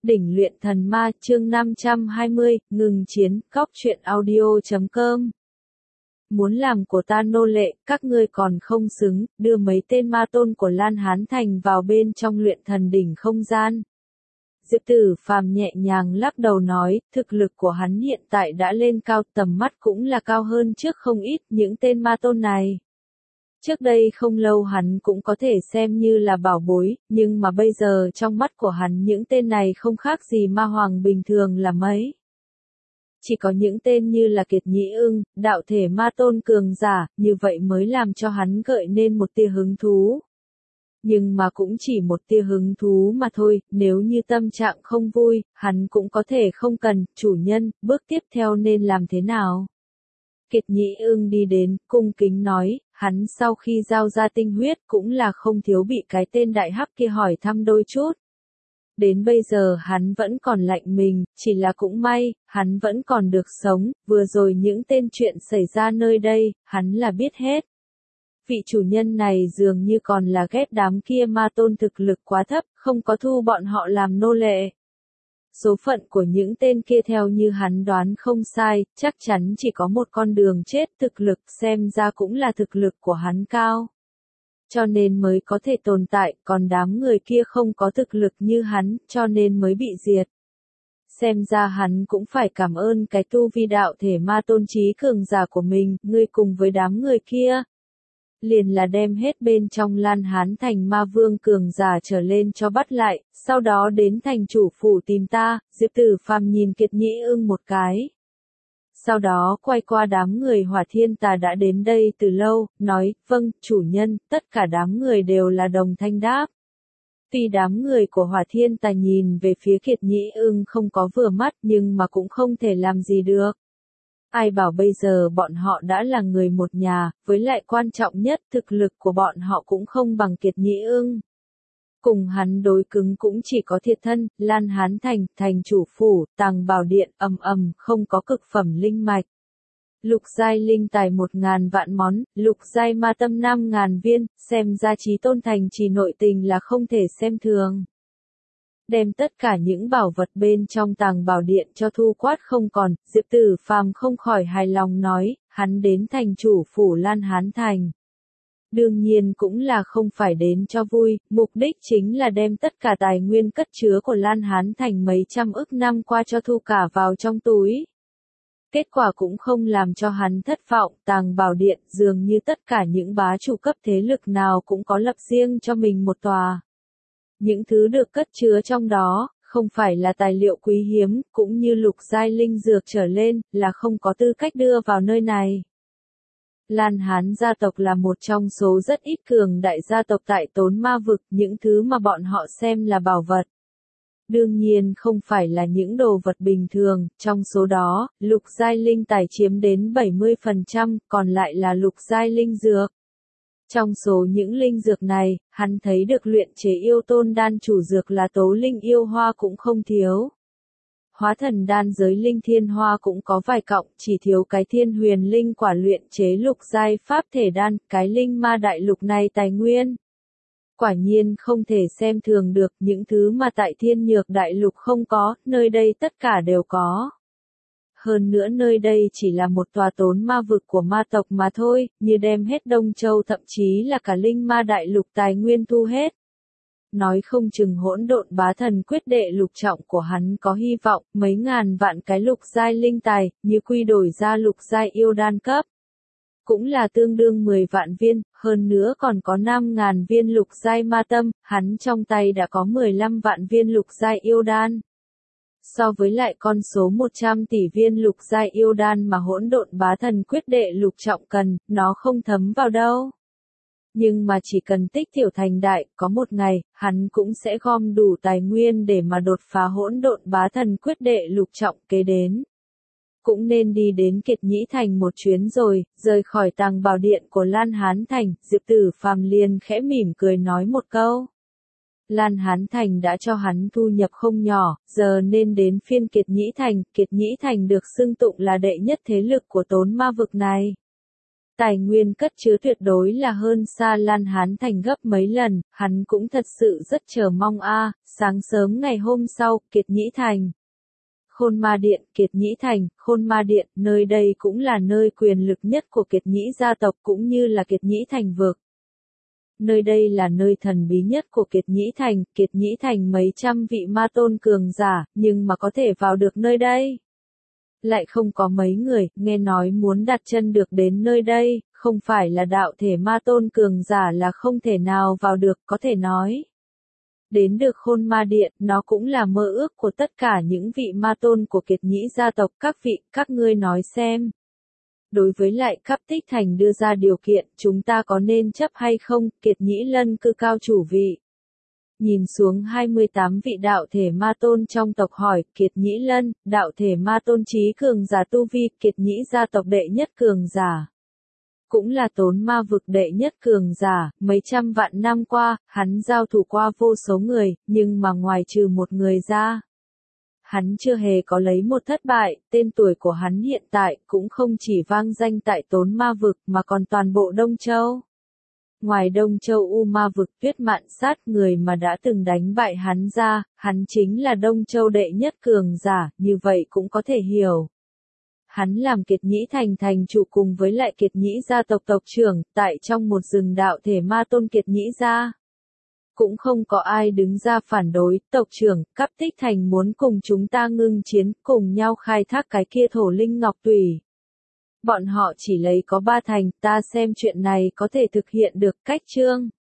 Đỉnh luyện thần ma chương 520, ngừng chiến, cóc truyện audio.com. Muốn làm của ta nô lệ, các ngươi còn không xứng, đưa mấy tên ma tôn của Lan Hán Thành vào bên trong luyện thần đỉnh không gian. Diệp Tử Phàm nhẹ nhàng lắc đầu nói, thực lực của hắn hiện tại đã lên cao, tầm mắt cũng là cao hơn trước không ít những tên ma tôn này. Trước đây không lâu hắn cũng có thể xem như là bảo bối, nhưng mà bây giờ trong mắt của hắn những tên này không khác gì ma hoàng bình thường là mấy. Chỉ có những tên như là Kiệt Nhĩ Ưng, đạo thể ma tôn cường giả, như vậy mới làm cho hắn gợi nên một tia hứng thú. Nhưng mà cũng chỉ một tia hứng thú mà thôi, nếu như tâm trạng không vui, hắn cũng có thể không cần, chủ nhân, bước tiếp theo nên làm thế nào? Kiệt Nhĩ Ưng đi đến, cung kính nói, hắn sau khi giao ra tinh huyết cũng là không thiếu bị cái tên đại hắc kia hỏi thăm đôi chút. Đến bây giờ hắn vẫn còn lạnh mình, chỉ là cũng may, hắn vẫn còn được sống, vừa rồi những tên chuyện xảy ra nơi đây, hắn là biết hết. Vị chủ nhân này dường như còn là ghét đám kia ma tôn thực lực quá thấp, không có thu bọn họ làm nô lệ. Số phận của những tên kia theo như hắn đoán không sai, chắc chắn chỉ có một con đường chết, thực lực xem ra cũng là thực lực của hắn cao. Cho nên mới có thể tồn tại, còn đám người kia không có thực lực như hắn, cho nên mới bị diệt. Xem ra hắn cũng phải cảm ơn cái tu vi đạo thể ma tôn trí cường giả của mình, ngươi cùng với đám người kia. Liền là đem hết bên trong Lan Hán Thành ma vương cường giả trở lên cho bắt lại, sau đó đến thành chủ phủ tìm ta. Diệp Tử Phàm nhìn Kiệt Nhĩ Ưng một cái. Sau đó quay qua đám người Hỏa Thiên Tà đã đến đây từ lâu, nói, vâng, chủ nhân, tất cả đám người đều là đồng thanh đáp. Tuy đám người của Hỏa Thiên Tà nhìn về phía Kiệt Nhĩ Ưng không có vừa mắt nhưng mà cũng không thể làm gì được. Ai bảo bây giờ bọn họ đã là người một nhà, với lại quan trọng nhất thực lực của bọn họ cũng không bằng Kiệt Nhĩ Ưng. Cùng hắn đối cứng cũng chỉ có Thiệt Thân, Lan Hán Thành, thành chủ phủ, Tàng Bảo Điện, không có cực phẩm linh mạch. Lục giai linh tài 1.000 vạn món, lục giai ma tâm 5.000 viên, xem ra Chí Tôn thành trì nội tình là không thể xem thường. Đem tất cả những bảo vật bên trong Tàng Bảo Điện cho thu quát không còn, Diệp Tử Phàm không khỏi hài lòng nói, hắn đến thành chủ phủ Lan Hán Thành. Đương nhiên cũng là không phải đến cho vui, mục đích chính là đem tất cả tài nguyên cất chứa của Lan Hán Thành mấy trăm ức năm qua cho thu cả vào trong túi. Kết quả cũng không làm cho hắn thất vọng, Tàng Bảo Điện dường như tất cả những bá chủ cấp thế lực nào cũng có lập riêng cho mình một tòa. Những thứ được cất chứa trong đó, không phải là tài liệu quý hiếm, cũng như lục giai linh dược trở lên, là không có tư cách đưa vào nơi này. Lan Hán gia tộc là một trong số rất ít cường đại gia tộc tại Tốn Ma Vực, những thứ mà bọn họ xem là bảo vật. Đương nhiên không phải là những đồ vật bình thường, trong số đó, lục giai linh tài chiếm đến 70%, còn lại là lục giai linh dược. Trong số những linh dược này, hắn thấy được luyện chế yêu tôn đan chủ dược là tố linh yêu hoa cũng không thiếu. Hóa thần đan giới linh thiên hoa cũng có vài cọng, chỉ thiếu cái thiên huyền linh quả luyện chế lục giai pháp thể đan, cái linh ma đại lục này tài nguyên. Quả nhiên không thể xem thường được, những thứ mà tại thiên nhược đại lục không có, nơi đây tất cả đều có. Hơn nữa nơi đây chỉ là một tòa Tốn Ma Vực của ma tộc mà thôi, như đem hết Đông Châu thậm chí là cả linh ma đại lục tài nguyên thu hết. Nói không chừng hỗn độn bá thần quyết đệ lục trọng của hắn có hy vọng, mấy ngàn vạn cái lục giai linh tài, như quy đổi ra lục giai yêu đan cấp. Cũng là tương đương 10 vạn viên, hơn nữa còn có 5.000 viên lục giai ma tâm, hắn trong tay đã có 15 vạn viên lục giai yêu đan. So với lại con số 100 tỷ viên lục giai yêu đan mà hỗn độn bá thần quyết đệ lục trọng cần, nó không thấm vào đâu. Nhưng mà chỉ cần tích tiểu thành đại, có một ngày, hắn cũng sẽ gom đủ tài nguyên để mà đột phá hỗn độn bá thần quyết đệ lục trọng kế đến. Cũng nên đi đến Kiệt Nhĩ Thành một chuyến rồi, rời khỏi Tàng Bảo Điện của Lan Hán Thành, Diệp Tử Phàm liền khẽ mỉm cười nói một câu. Lan Hán Thành đã cho hắn thu nhập không nhỏ, giờ nên đến phiên Kiệt Nhĩ Thành được xưng tụng là đệ nhất thế lực của Tốn Ma Vực này. Tài nguyên cất chứa tuyệt đối là hơn xa Lan Hán Thành gấp mấy lần, hắn cũng thật sự rất chờ mong sáng sớm ngày hôm sau, Kiệt Nhĩ Thành. Khôn Ma Điện, Kiệt Nhĩ Thành, Khôn Ma Điện, nơi đây cũng là nơi quyền lực nhất của Kiệt Nhĩ gia tộc cũng như là Kiệt Nhĩ Thành vực. Nơi đây là nơi thần bí nhất của Kiệt Nhĩ Thành mấy trăm vị ma tôn cường giả, nhưng mà có thể vào được nơi đây. Lại không có mấy người, nghe nói muốn đặt chân được đến nơi đây, không phải là đạo thể ma tôn cường giả là không thể nào vào được, có thể nói. Đến được Khôn Ma Điện, nó cũng là mơ ước của tất cả những vị ma tôn của Kiệt Nhĩ gia tộc. Các vị, các ngươi nói xem. Đối với lại Cáp Tích Thành đưa ra điều kiện, chúng ta có nên chấp hay không? Kiệt Nhĩ Lân cư cao chủ vị. Nhìn xuống 28 vị đạo thể ma tôn trong tộc hỏi, Kiệt Nhĩ Lân, đạo thể ma tôn trí cường giả tu vi, Kiệt Nhĩ gia tộc đệ nhất cường giả. Cũng là Tốn Ma vực đệ nhất cường giả, mấy trăm vạn năm qua, hắn giao thủ qua vô số người, nhưng mà ngoài trừ một người ra. Hắn chưa hề có lấy một thất bại, tên tuổi của hắn hiện tại cũng không chỉ vang danh tại Tốn Ma vực mà còn toàn bộ Đông Châu. Ngoài Đông Châu U Ma vực Tuyết Mạn Sát, người mà đã từng đánh bại hắn ra, hắn chính là Đông Châu đệ nhất cường giả, như vậy cũng có thể hiểu. Hắn làm Kiệt Nhĩ Thành thành chủ cùng với lại Kiệt Nhĩ gia tộc tộc trưởng, tại trong một rừng đạo thể ma tôn Kiệt Nhĩ gia. Cũng không có ai đứng ra phản đối, tộc trưởng, Cáp Tích Thành muốn cùng chúng ta ngưng chiến, cùng nhau khai thác cái kia thổ linh ngọc tùy. Bọn họ chỉ lấy có 3 thành, ta xem chuyện này có thể thực hiện được. Cách chương